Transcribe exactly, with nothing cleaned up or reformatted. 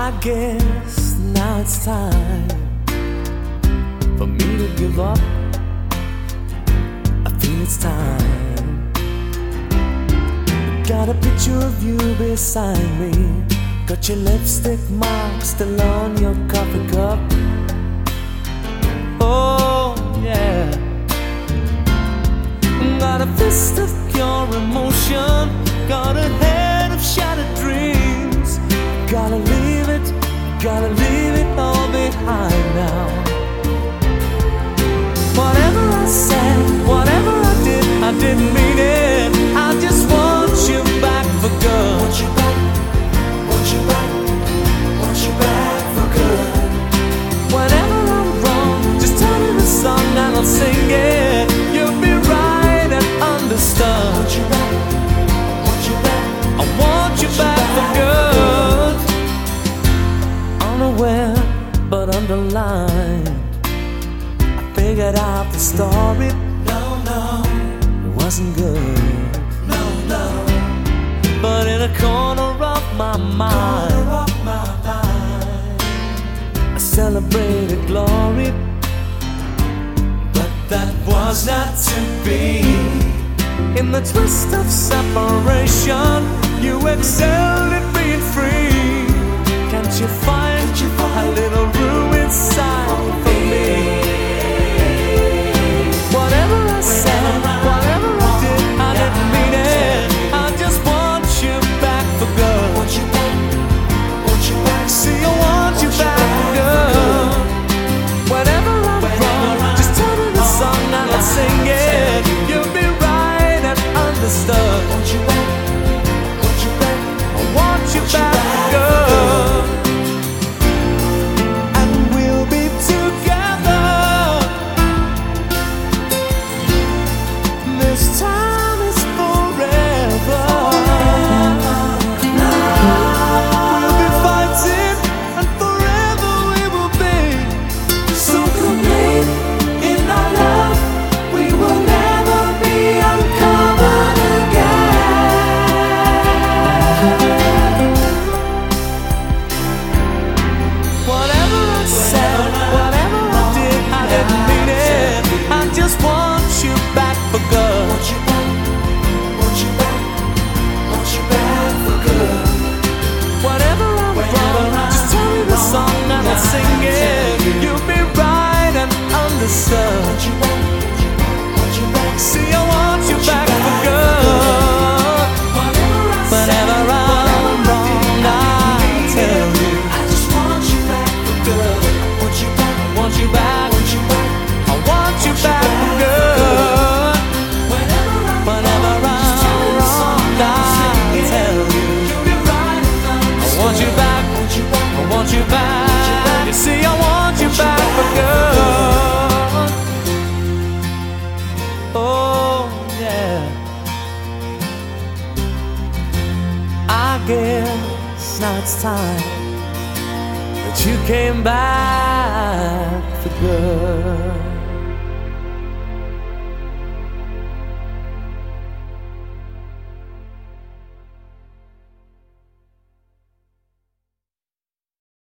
I guess now it's time for me to give up. I feel it's time. Got a picture of you beside me. Got your lipstick mark still on your coffee cup. Oh yeah. Got a fist of pure emotion. Got a head of shattered dreams. Gotta leave it, gotta leave it all behind now. Whatever I said, whatever I did, I didn't mean it. I just want you back for good. Want you back, want you back, want you back for good. Whenever I'm wrong, just tell me the song and I'll sing it. You'll be right and understood. Want you back, want you back, I want you back for good. Unaware but underlined, I figured out the story. No, no, it wasn't good. No, no. But in a corner of my mind, corner of my mind, I celebrated glory. But that was not to be. In the twist of separation, you excelled at being free. Can't you find a little room inside for me? Whatever I said, whatever I did, I didn't mean it. I just want you back for good. Want you back, want you back. See, I want you back for good. Whenever I'm wrong, just tell me the song and I'll sing it. You'll be right and understood. Want you back, want you back. I want you back for good. This time is forever. We'll be fighting, and forever we will be so complete in our love. We will never be uncovered again. Whatever I said, whatever I did, I didn't mean it. I just want you back for good. Want you back, want you back, want you back for good. Whatever I'm wrong, just tell me the song and I'll sing it. You'll be right and understood. Want you back, want you back. See, I want you back for good. Whenever I'm wrong, I tell you, I just want you back for good. Want you back, want you back, want you back. I want you back for good. Whenever I'm wrong, I tell you, I want you back, I want you back. You see, I want you back for good. Oh yeah. I guess now it's time that you came back for good.